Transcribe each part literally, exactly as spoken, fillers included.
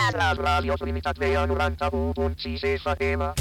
La ràdio Trinitat Vella noranta-u punt sis F M.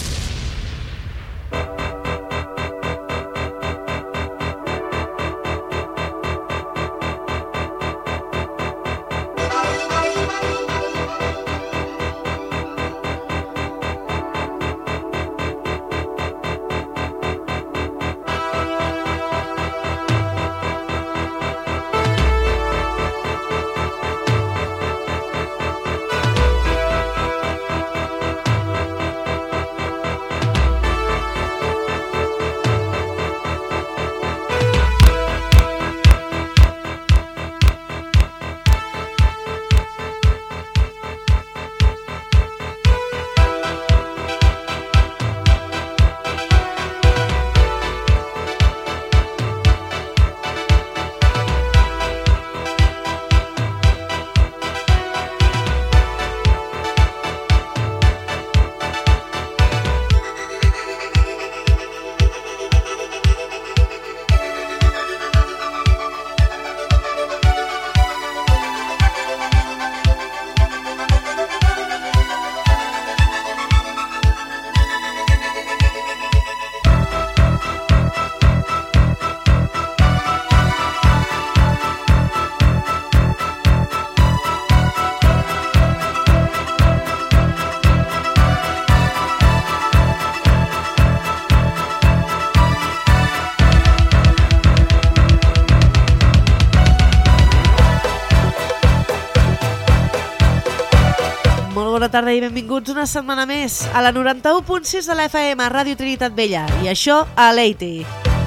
Bona tarda i benvinguts una setmana més a la noranta-u punt sis de la F M, Ràdio Trinitat Vella, i això a Leiti.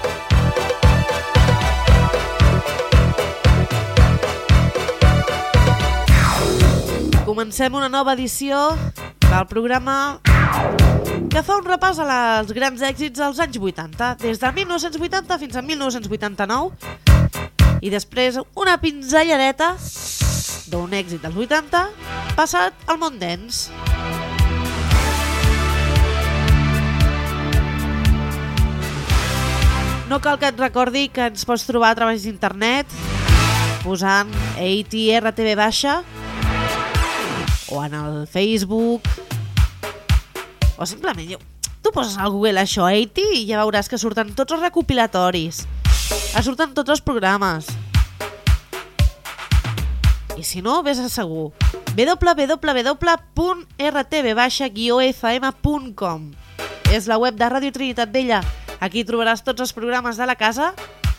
Comencem una nova edició del programa que fa un repàs als grans èxits dels anys vuitanta, des de mil nou-cents vuitanta fins a mil nou-cents vuitanta-nou, i després una pinzelladeta d'un èxit dels vuitanta passat al món dance. No cal que et recordi que ens pots trobar a través d'internet posant A T R T V baixa o en el Facebook o simplement tu poses al Google això A T i ja veuràs que surten tots els recopilatoris, surten tots els programes. I si no, vés a segur w w w punt r t v baixa f m punt com. És la web de Ràdio Trinitat Vella. Aquí trobaràs tots els programes de la casa,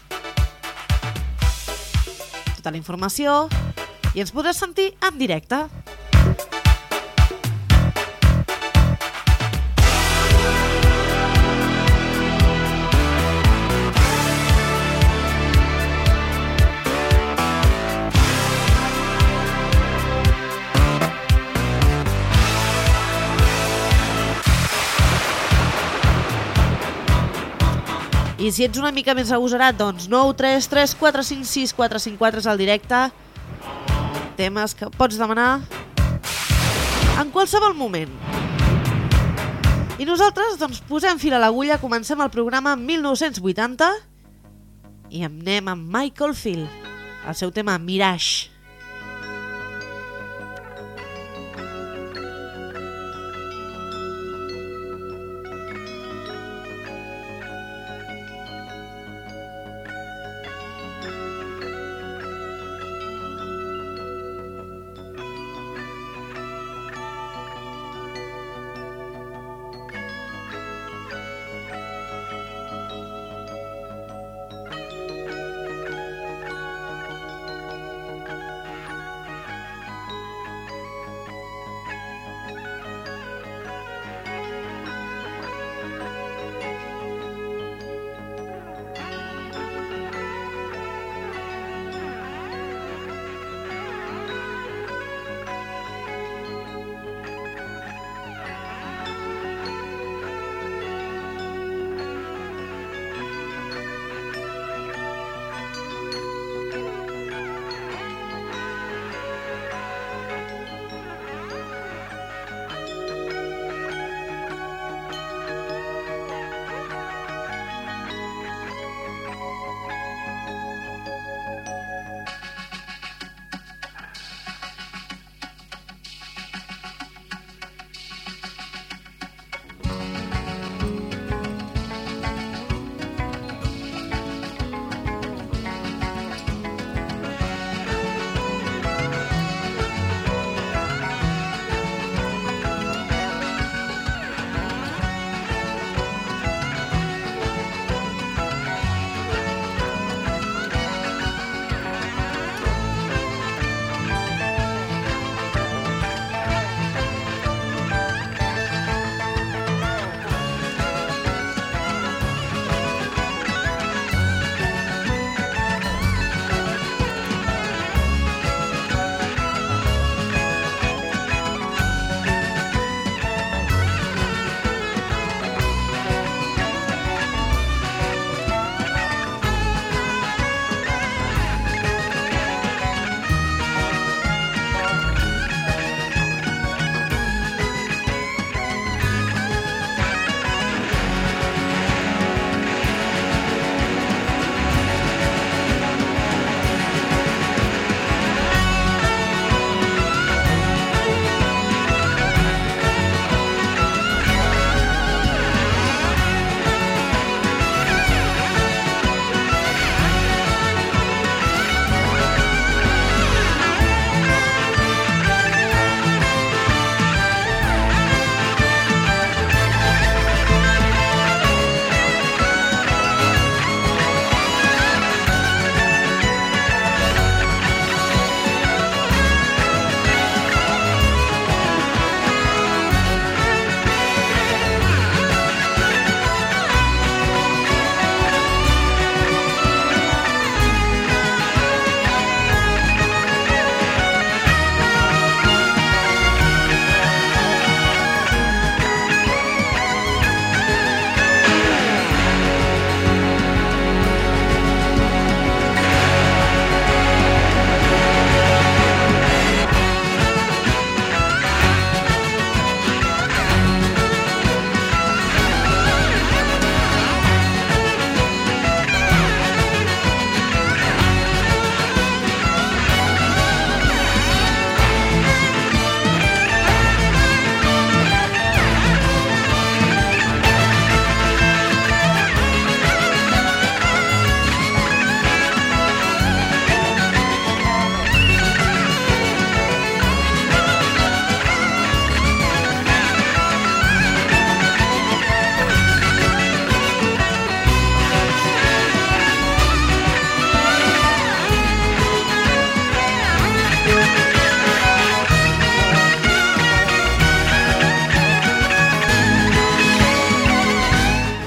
tota la informació, i ens podràs sentir en directe. I si ets una mica més agosarat, doncs nou tres tres quatre cinc sis quatre cinc quatre és el directe. Temes que pots demanar en qualsevol moment. I nosaltres doncs posem fil a l'agulla, comencem el programa en mil nou-cents vuitanta i anem amb Michael Field, el seu tema Mirage.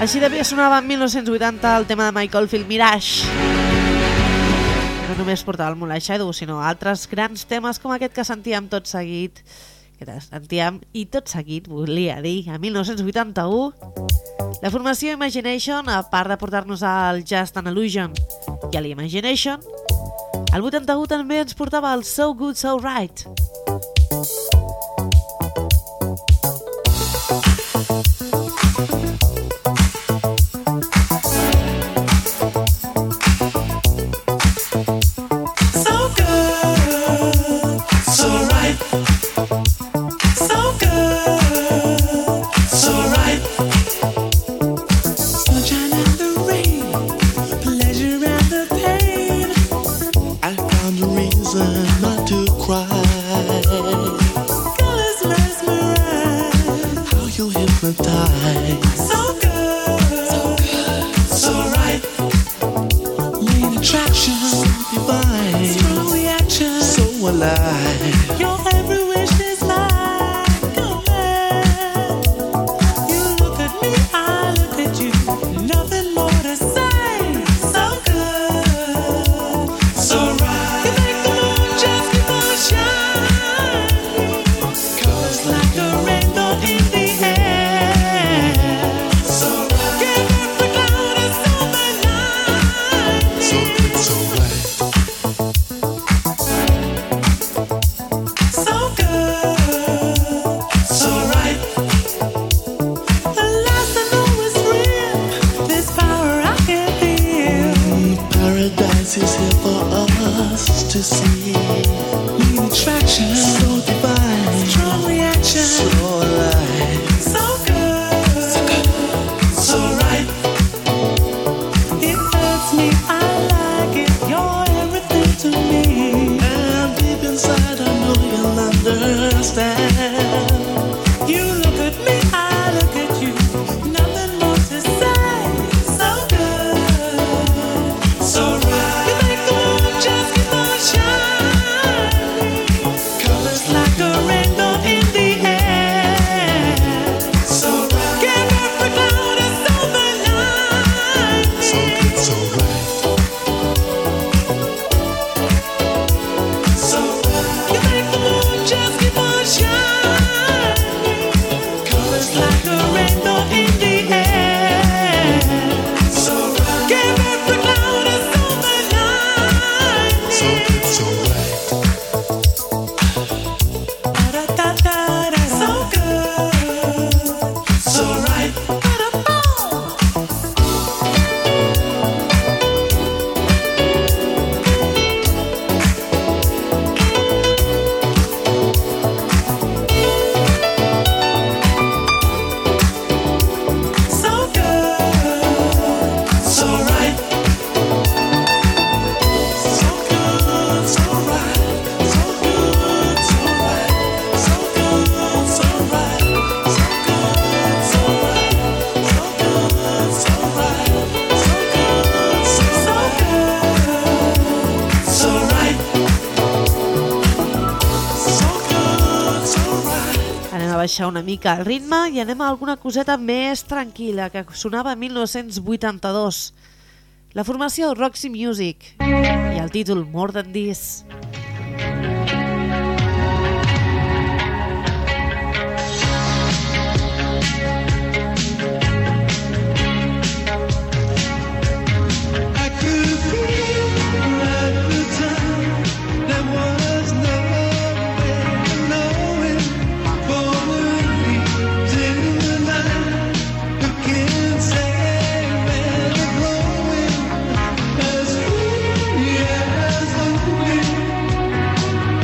Així de bé sonava en mil nou-cents vuitanta el tema de Michael Field, Mirage. No només portava el Moonlight Shadow, sinó altres grans temes com aquest que sentíem tot seguit, que sentíem i tot seguit, volia dir, a mil nou-cents vuitanta-u, la formació Imagination, a part de portar-nos al Just an Illusion i a l'Imagination, el vuitanta-u també ens portava el So Good, So Right. Una mica el ritme i anem a alguna coseta més tranquil·la que sonava en mil nou-cents vuitanta-dos, la formació Roxy Music i el títol More Than This. As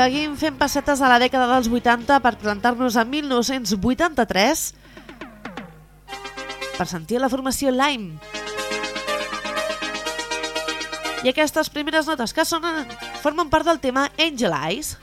seguim fent pessetes a la dècada dels vuitanta per plantar-nos a mil nou-cents vuitanta-tres per sentir la formació Lime. I aquestes primeres notes que sonen formen part del tema Angel Eyes.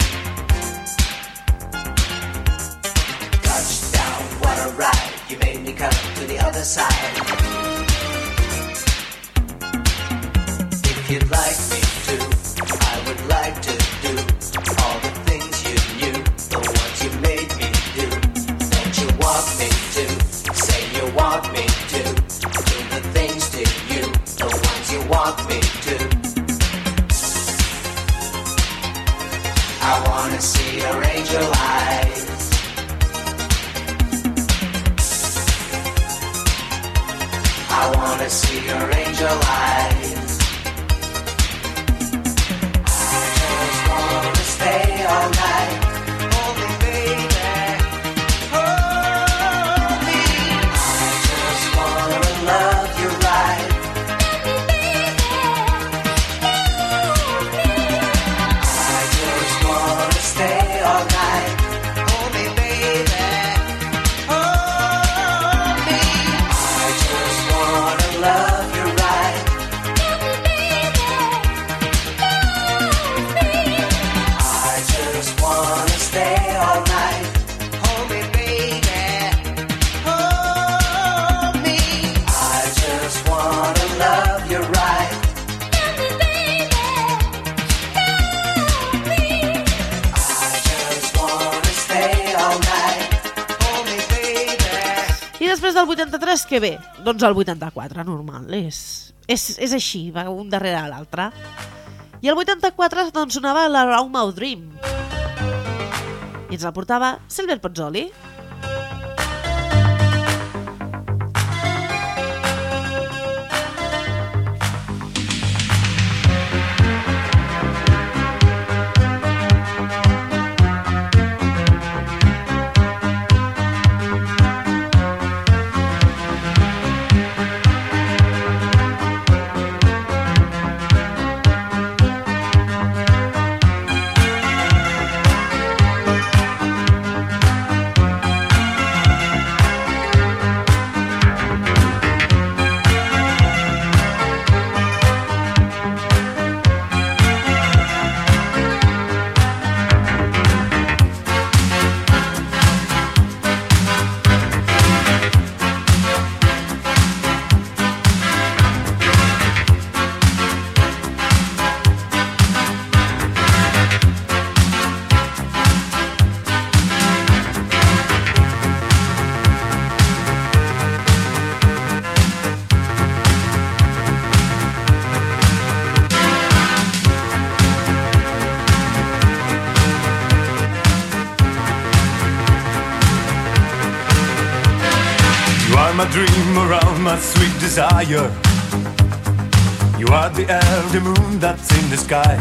Touchdown, what a ride, you made me side. If you'd like me to, I would like to do all the things you knew, the ones you made me do. Don't you want me to? Say you want me to. Do the things to you, the ones you want me to. I wanna see your angel eyes. I wanna see your angel eyes. I just wanna stay all night. Hold me, baby. Hold me. I just wanna love you right. I just wanna stay all night. Hold me, baby. Hold me. I just wanna love you right. I just wanna stay all night. Hold me, baby. Hold me. I just wanna love you right. I just wanna stay all night. Hold me, baby. I després del vuitanta-tres, què ve? Doncs el vuitanta-quatre, normal. És, és, és així, va un darrere l'altre. I el vuitanta-quatre doncs sonava la Round Mouth Dream. I ens la portava Silver Pozzoli. My dream around my sweet desire. You are the air, the moon that's in the sky.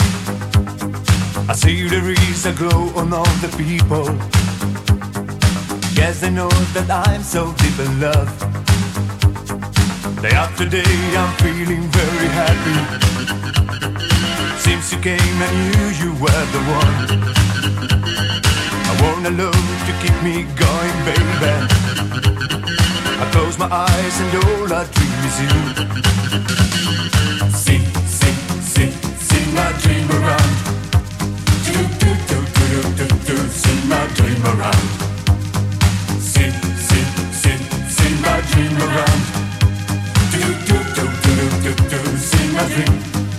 I see there is a glow on all the people. Yes, they know that I'm so deep in love. Day after day I'm feeling very happy. Since you came I knew you were the one. I want a love to keep me going, baby. I close my eyes and all I dream is you. Sing, sing, sing, sing my dream around. Do, do, do, do, do, do, do, sing my dream around. Sing, sing, sing, sing my dream around. Do, do, do, do, do, do, do, sing my dream.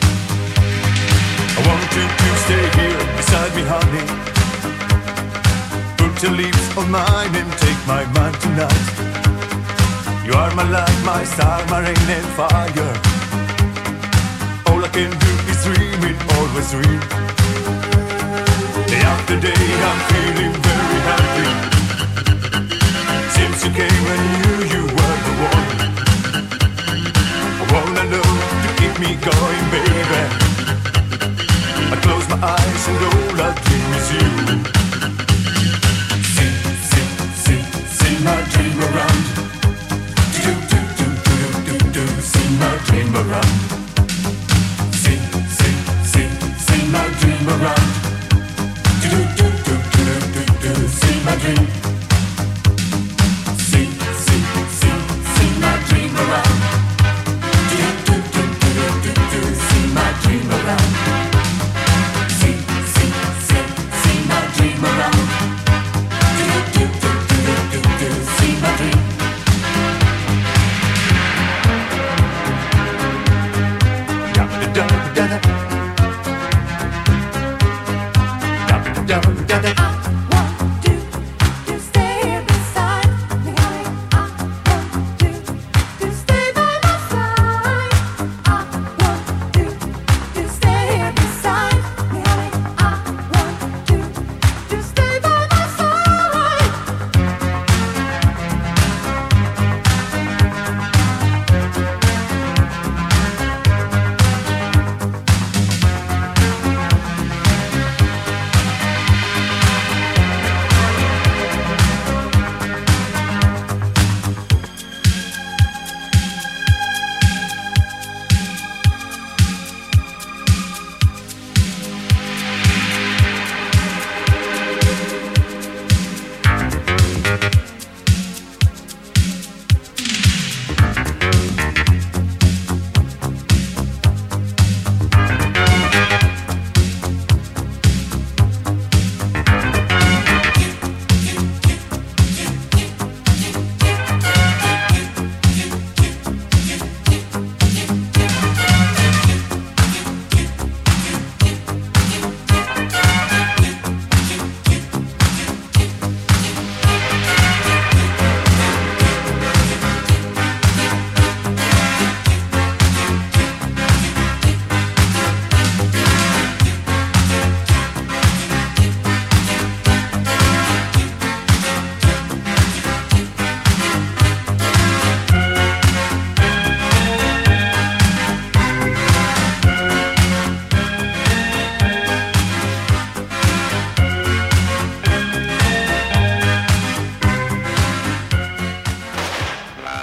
I want you to stay here beside me, honey. Put your lips on mine and take my mind tonight. You are my light, my star, my rain and fire. All I can do is dream it, always dream. Day after day I'm feeling very happy. Since you came I knew you were the one. I wanna know to keep me going, baby. I close my eyes and all I dream is you. Sing, sing, sing, sing my dream around. Do, do, do, do, do, do, sing my dream around. Sing, sing, sing, sing my dream around. Do, do, do, do, do, do, do, sing my dream. Sing, sing, sing, sing my dream around. Do, do, do, do, do, do, sing my dream around. Sing, sing, sing, sing my dream around. Do, do, do, do, do, do, sing my dream.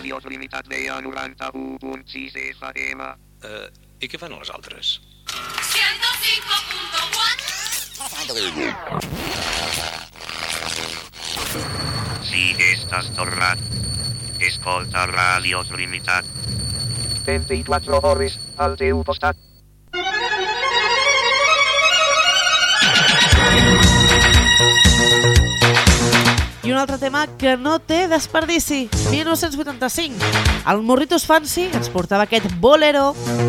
Ràdios Limitat veia noranta-u punt sis F M. Uh, I què fan els altres? ciento cinco punto cuatro. Si estàs tornat, escolta Ràdios Limitat. vint-i-quatre hores al teu costat. I un altre tema que no té desperdici. mil nou-cents vuitanta-cinc. El Morritos Fancy ens portava aquest bolero.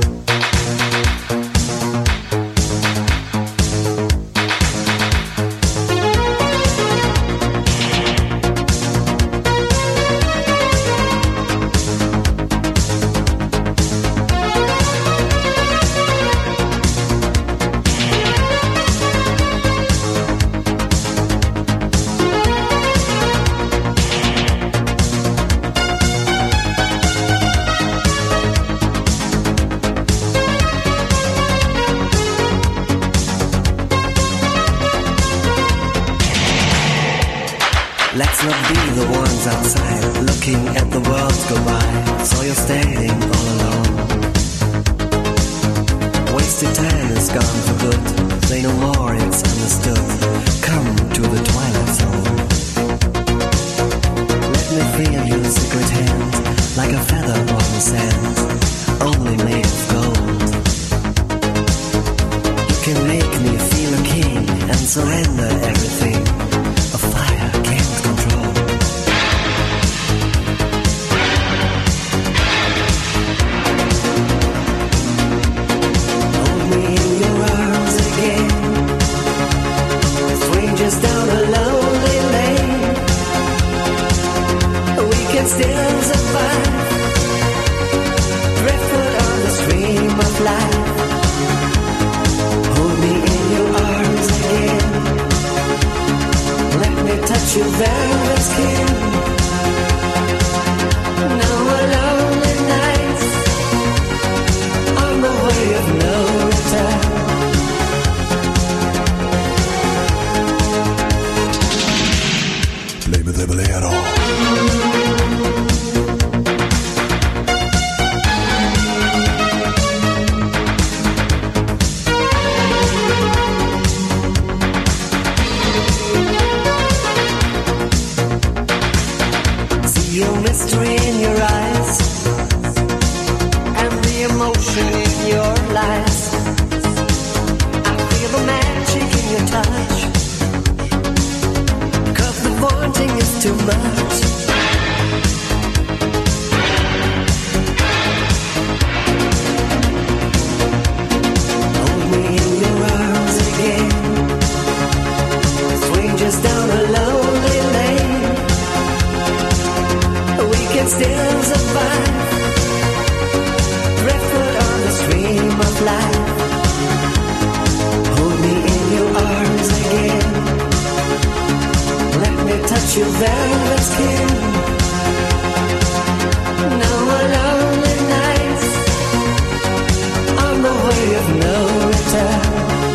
Let's not be the ones outside looking at the world go by. So you're standing all alone. Wasted time is gone for good. Say no more, it's understood. Come to the twilight zone. Let me feel your secret hand, like a feather on the sand, only made of gold. You can make me feel a king and surrender everything. A fire can't control. Hold me in your arms again. Strangers down a lonely lane. We can still survive. Driftwood on the stream of life. Hold me in your arms again. Let me touch your velvet skin. No more lonely nights on the way of no return. Play me the bolero. Your mystery in your eyes and the emotion in your lies. I feel the magic in your touch, 'cause the wanting is too much. Hold me in your arms again. Strangers down a lonely lane. We can still survive. Driftwood on the stream of life. Hold me in your arms again. Let me touch your velvet skin. No more lonely nights on the way of no return.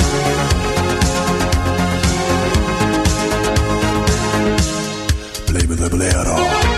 Play me the bolero.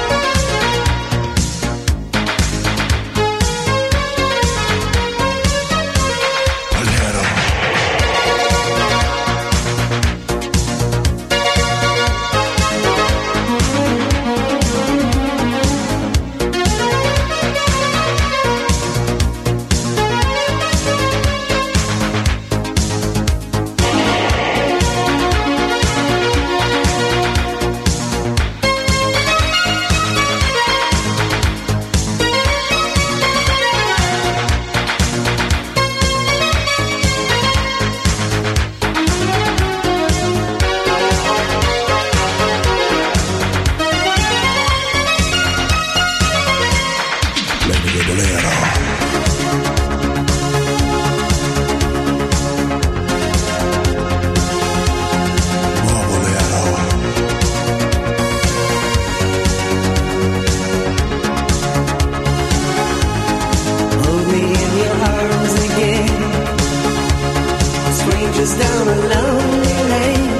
us down a lonely lane.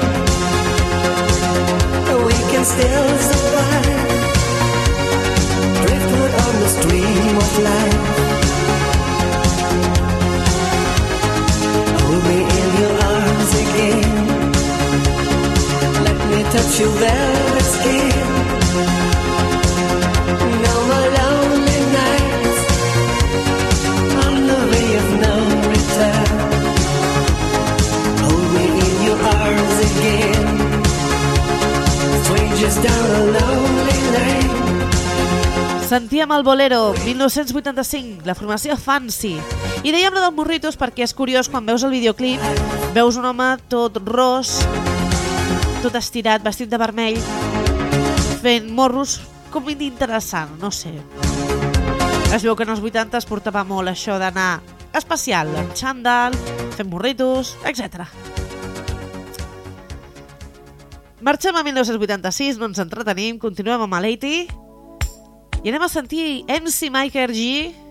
We can still survive. Driftwood Sentíem el Bolero, mil nou-cents vuitanta-cinc, la formació Fancy. I dèiem la dels morritos perquè és curiós, quan veus el videoclip, veus un home tot ros, tot estirat, vestit de vermell, fent morros com interessant, no sé. Es veu que en els vuitanta es portava molt això d'anar especial, amb xandall, fent morritos, etcètera. Marxem a mil nou-cents vuitanta-sis, no ens entretenim, continuem amb l'Eighty i anem a sentir M C Mike G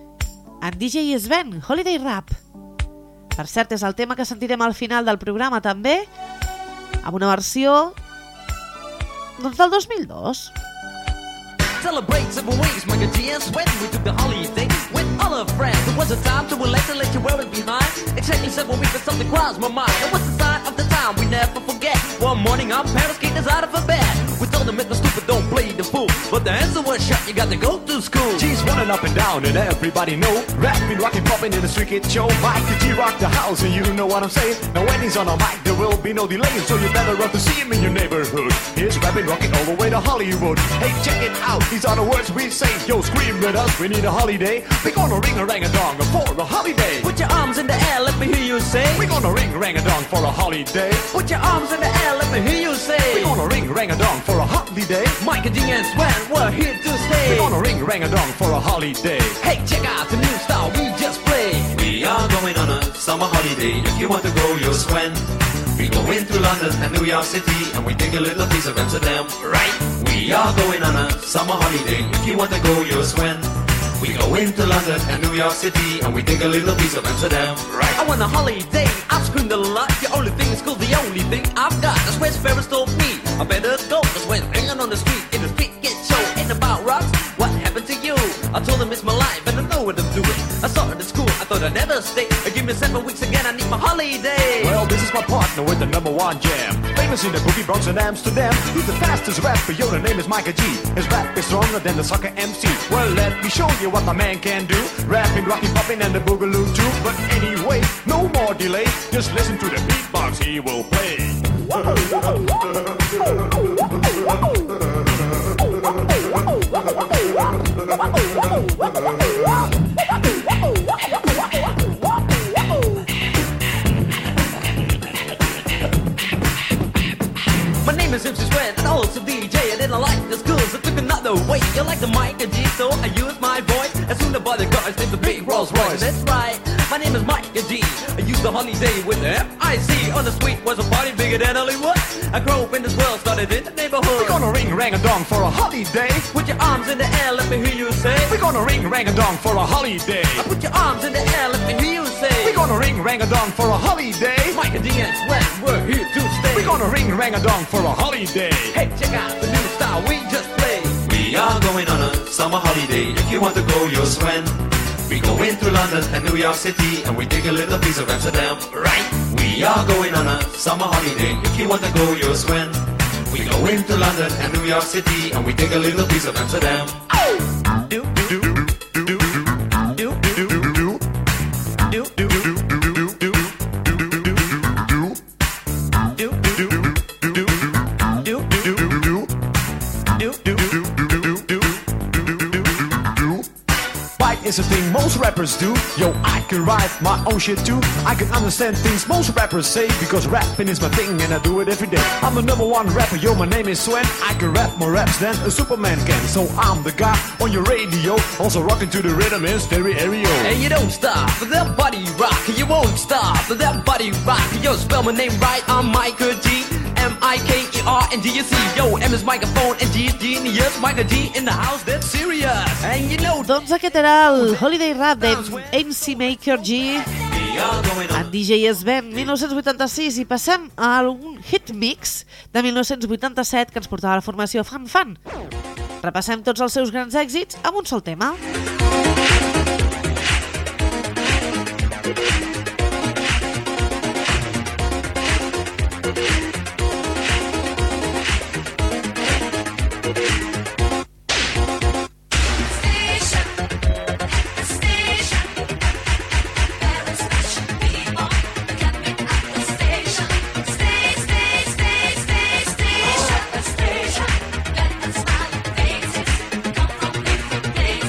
en D J Sven, Holiday Rap. Per cert, és el tema que sentirem al final del programa també, amb una versió doncs del dos mil dos. Celebrate several ways, Michael G. and Sweat. We took the holiday with all our friends. It was a time to relax and let you wear it behind. Exactly several weeks, but something crossed my mind. It was the sign of the time we never forget. One morning, our parents kicked us out of a bed. We told them it's no stupid, don't play the fool. But the answer was shut, you got to go to school. G's running up and down, and everybody know. Rapping, rocking, popping in the street kid show. Michael G rock the house, and you know what I'm saying. Now when he's on a mic, there will be no delay, so you better run to see him in your neighborhood. He's rapping, rocking all the way to Hollywood. Hey, check it out. These are the words we say. Yo, scream with us, we need a holiday. We're gonna ring a rang a dong for a holiday. Put your arms in the air, let me hear you say. We're gonna ring rang a dong for a holiday. Put your arms in the air, let me hear you say. We're gonna ring rang a dong for a holiday. Mike and G and Sven, we're here to stay. We're gonna ring rang a dong for a holiday. Hey, check out the new style we just played. We are going on a summer holiday. If you want to go, you'll Sven. We go into London and New York City, and we take a little piece of Amsterdam, right? We are going on a summer holiday. If you want to go, you'll Sven. We go into London and New York City, and we take a little piece of Amsterdam, right? I want a holiday, I've screamed a lot. The only thing is cool, the only thing I've got. That's where Ferris told me I better go. That's when hanging on the street in the street get show. Ain't about rocks, what happened to you? I told him it's my life and I know what I'm doing. I started at school, I thought I'd never stay. Give me seven weeks again, I need my holiday. Well, this is my partner with the number one jam. Famous in the Boogie Bronx and Amsterdam. He's the fastest rapper, yo, the name is Michael G. His rap is stronger than the soccer M C. Well, let me show you what my man can do. Rapping, rocking, popping, and the boogaloo too. But anyway, no more delay. Just listen to the beatbox he will play. My name is M C Sven and also D J. I didn't like the schools, I took another way. You like the mic and G, so I used my voice. As soon as the guys named the big Rolls Royce. That's right, my name is Mike and G. I used the holiday with the F I C. On the street was a party bigger than Hollywood. I grew up in this world, started in the neighborhood. We're gonna ring rang a dong for a holiday. Put your arms in the air, let me hear you say. We're gonna ring rang a dong for a holiday. I put your arms in the air, let me hear you say. We're gonna ring rang a dong for a holiday. Mike and D and Sven, we're here to stay. We're gonna ring rang a dong for a holiday. Hey, check out the new style we just played. We are going on a summer holiday. If you want to go, you'll Sven. We go into London and New York City, and we take a little piece of Amsterdam, right? We are going on a summer holiday. If you want to go, you'll Sven. We go into London and New York City, and we take a little piece of Amsterdam. Oh! Do, do, do, do, do, do, do, do, do, do, do. Is a thing most rappers do. Yo, I can write my own shit too. I can understand things most rappers say, because rapping is my thing and I do it every day. I'm the number one rapper, yo, my name is Sven. I can rap more raps than a Superman can. So I'm the guy on your radio, also rocking to the rhythm in stereo. And you don't stop, that body rock. You won't stop, that body rock. Yo, spell my name right, I'm Michael G. M I K E R and G U C. Yo, M is microphone and G is genius. Michael G in the house, that's serious. And you know... Doncs aquest era el Holiday Rap de M C Maker G en D J Sven mil nou-cents vuitanta-sis, i passem a un hit mix de mil nou-cents vuitanta-set que ens portava la formació Fan Fan. Repassem tots els seus grans èxits amb un sol tema. Station.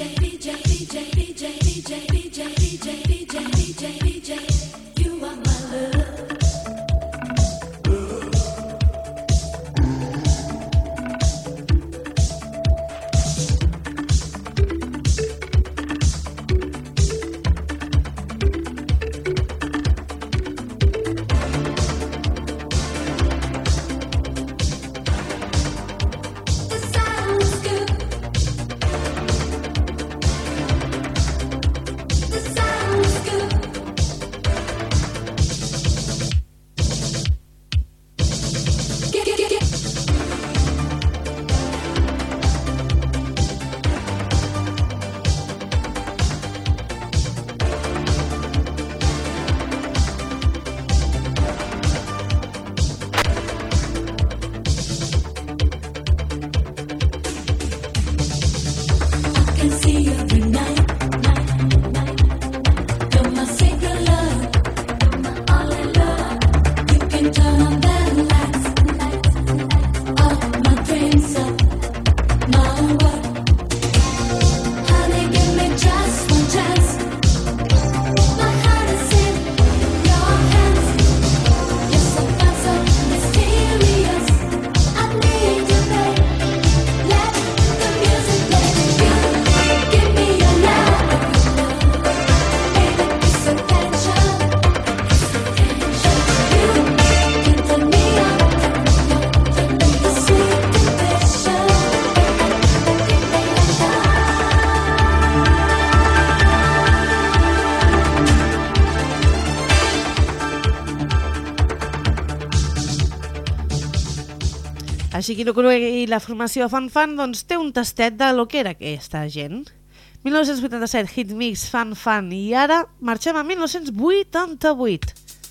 Així que no conegui la formació Fan Fan, doncs té un tastet de lo que era aquesta gent. mil nou-cents vuitanta-set, Hit Mix, Fan Fan, i ara marxem a mil nou-cents vuitanta-vuit.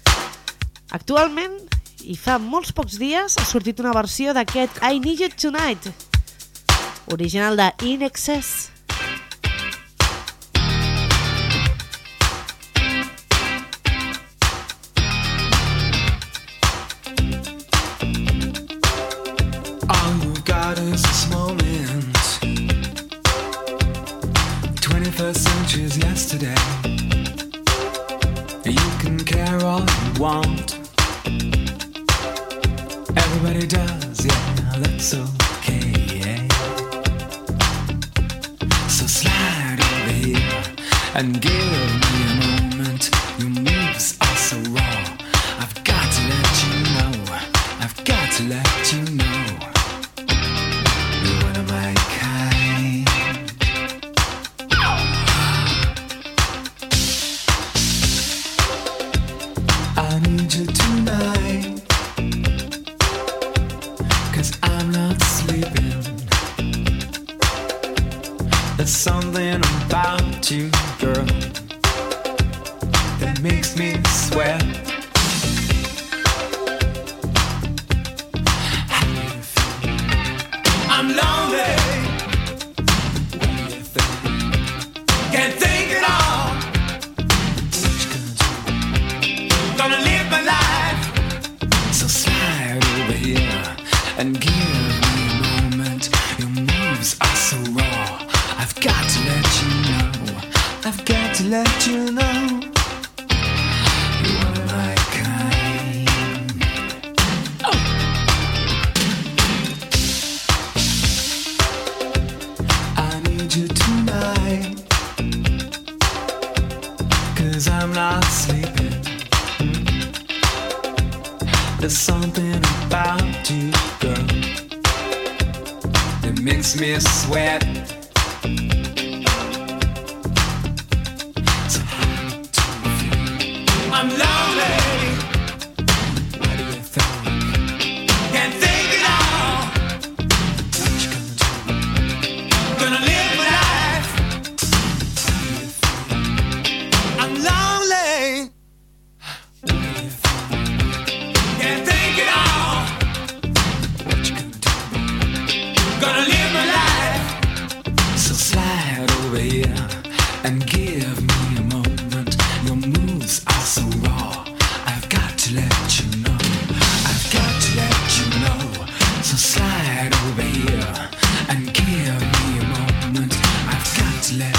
Actualment, i fa molts pocs dies, ha sortit una versió d'aquest I Need You Tonight, original de In Excess. Is this moment twenty-first century is yesterday. You can care all you want, everybody does, yeah, that's okay, yeah. So slide over here and give me a moment. Your moves are so raw, I've got to let you know, I've got to let you know. Something about you, girl, that makes me sweat. How do you feel? I'm lonely. What do you think? Can't think at all. What you gonna do? Gonna live my life. So slide over here and give me a moment. Your moves are so raw, I've got to let you know, I've got to let you know, you are my kind. Oh. I need you tonight, 'cause I'm not sleeping. There's something about you, girl, that makes me sweat. I'm lonely. What do you think? Can't think at all. What you gonna do? Gonna live my life. How do you feel? I'm lonely. What do you think? Can't think at all. What you gonna do? Gonna live my life. So slide over here and give me a moment. Your moves are so raw, I've got to let you know, I've got to let you know. So slide over here and give me a moment. I've got to let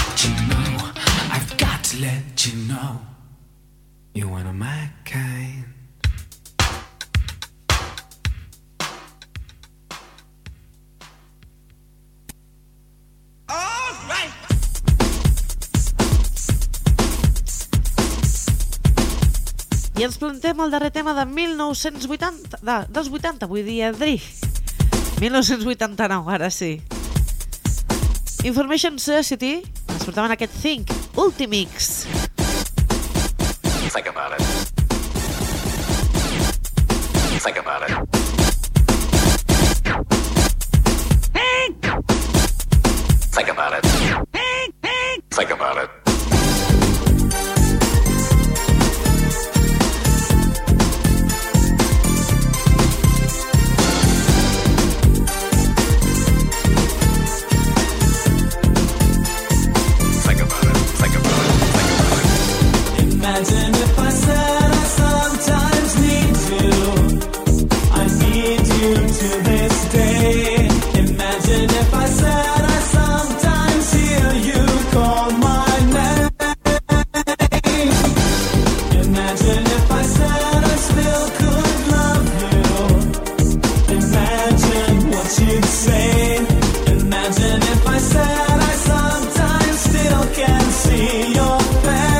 I ens plantem el darrer tema de mil nou-cents vuitanta, de, dels vuitanta, vull dir, Adri. mil nou-cents vuitanta-nou, ara sí. Information Society, ens portaven aquest Think, Ultimix. Think about it. Think about it. Think! Think about it. Think, think! Think about it. Imagine if I said I sometimes need you. I need you to this day. Imagine if I said I sometimes hear you call my name. Imagine if I said I still could love you. Imagine what you'd say. Imagine if I said I sometimes still can see your face.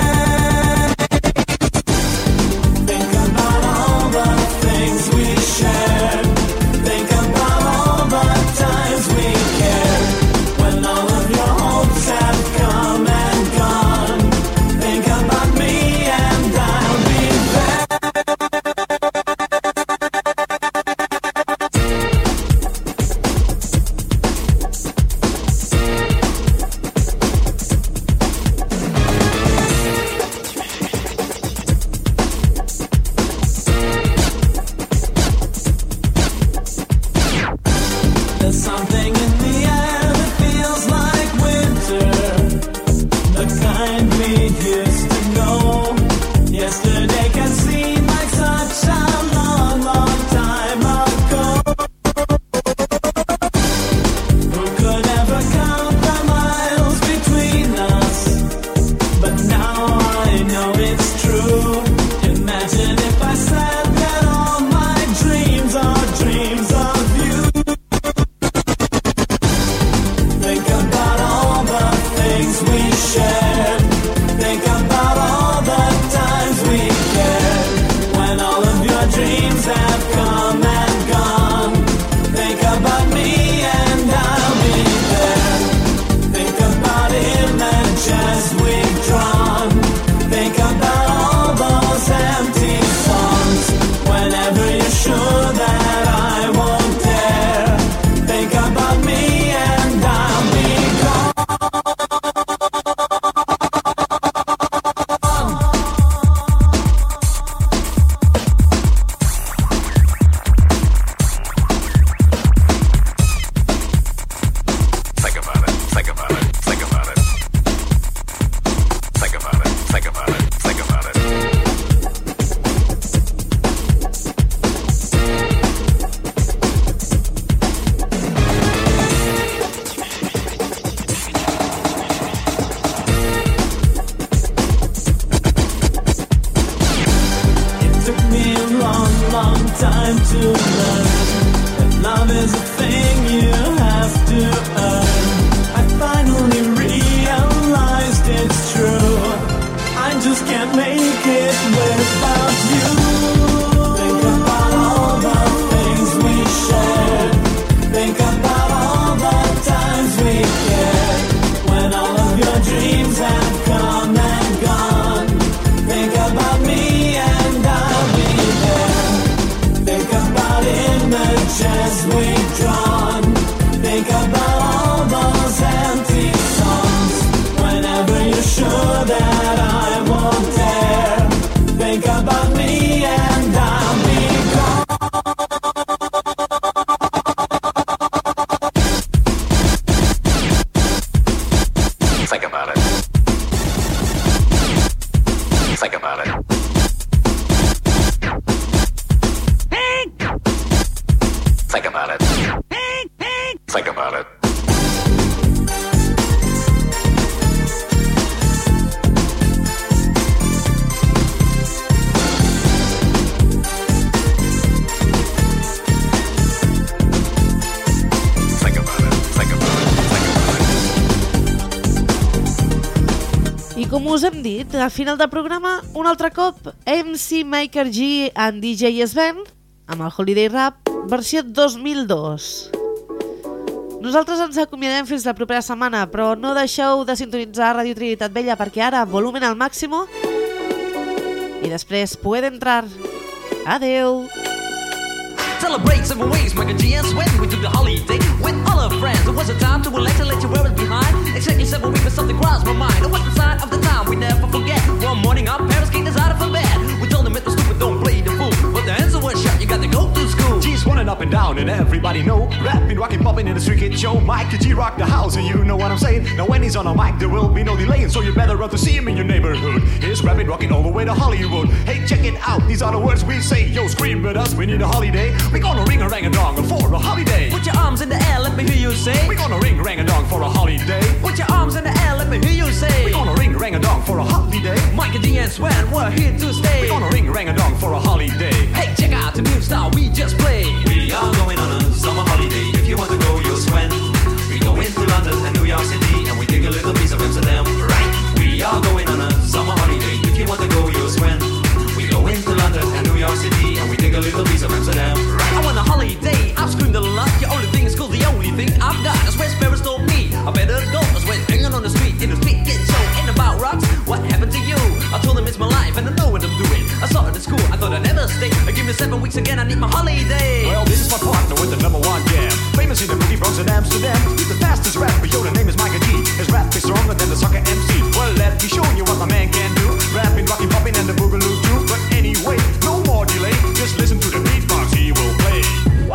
Com us hem dit, al final del programa, un altre cop, M C Maker G and D J Sven, amb el Holiday Rap, versió dos mil dos. Nosaltres ens acomiadem fins la propera setmana, però no deixeu de sintonitzar Ràdio Trinitat Vella, perquè ara volumen al màximo i després puede entrar. Adeu! Celebrate seven ways, Michael G and Sven. We took the holiday with all our friends. It was a time to relax and let you wear it behind. Exactly seven weeks, but something crossed my mind. It was the sign of the time we never forget. One morning, our parents kicked us out of bed. We told them it was stupid, don't play the fool. But the answer was shut, you got to go to school. G's running up and down, and everybody know. Rapping, rocking, popping in the street kid show. Michael G rock the house, and you know what I'm saying. Now when he's on a mic, there will be no delaying, so you better run to see him in your neighborhood. He's rapping, rocking all the way to Hollywood. Hey, check it out, these are the words we say. Yo, scream with us, we need a holiday. We gonna ring a rang a dong for a holiday. Put your arms in the air, let me hear you say. We gonna ring rang a dong for a holiday. Put your arms in the air, let me hear you say. We gonna ring rang a dong for a holiday. Michael D and Sven, we're here to stay. We gonna ring rang a dong for a holiday. Hey, check out the new style we just played. We are going on a summer holiday. If you want to go, you'll swim. We go into London and New York City, and we take a little piece of Amsterdam. Right? We are going on a summer holiday. If you want to go, you'll swim. We go into London and New York City, and we take a little piece of Amsterdam. Right? I want a holiday. I've screamed a lot. Your only thing is cool. The only thing I've got. That's where Sparrows told me I better go. That's when hanging on the street in the street get show. Ain't about rocks. What happened to you? I told him it's my life and I know what I'm doing. I saw it at school. I thought I'd never stay. Give me seven weeks again. I need my holiday. Well, this is my partner with the number one jam. Famous in the movie Bronx and Amsterdam. He's the fastest rapper. Yo, the name is Michael G. His rap is stronger than the soccer M C. Well, let me show you what my man can do. Rapping, rocking, popping, and the boogaloo too. But anyway, no more delay. Just listen to the beatbox he will play.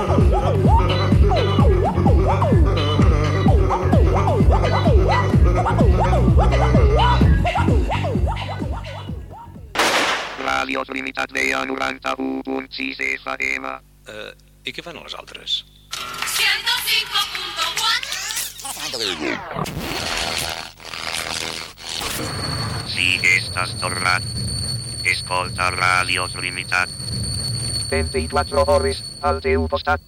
Radio Trinitat Vella noranta-u punt sis F M. Uh, I què fan els altres? ciento cinco punto cuatro. Si estàs tornat, escolta Radio Trinitat. vint-i-quatre hores al teu costat.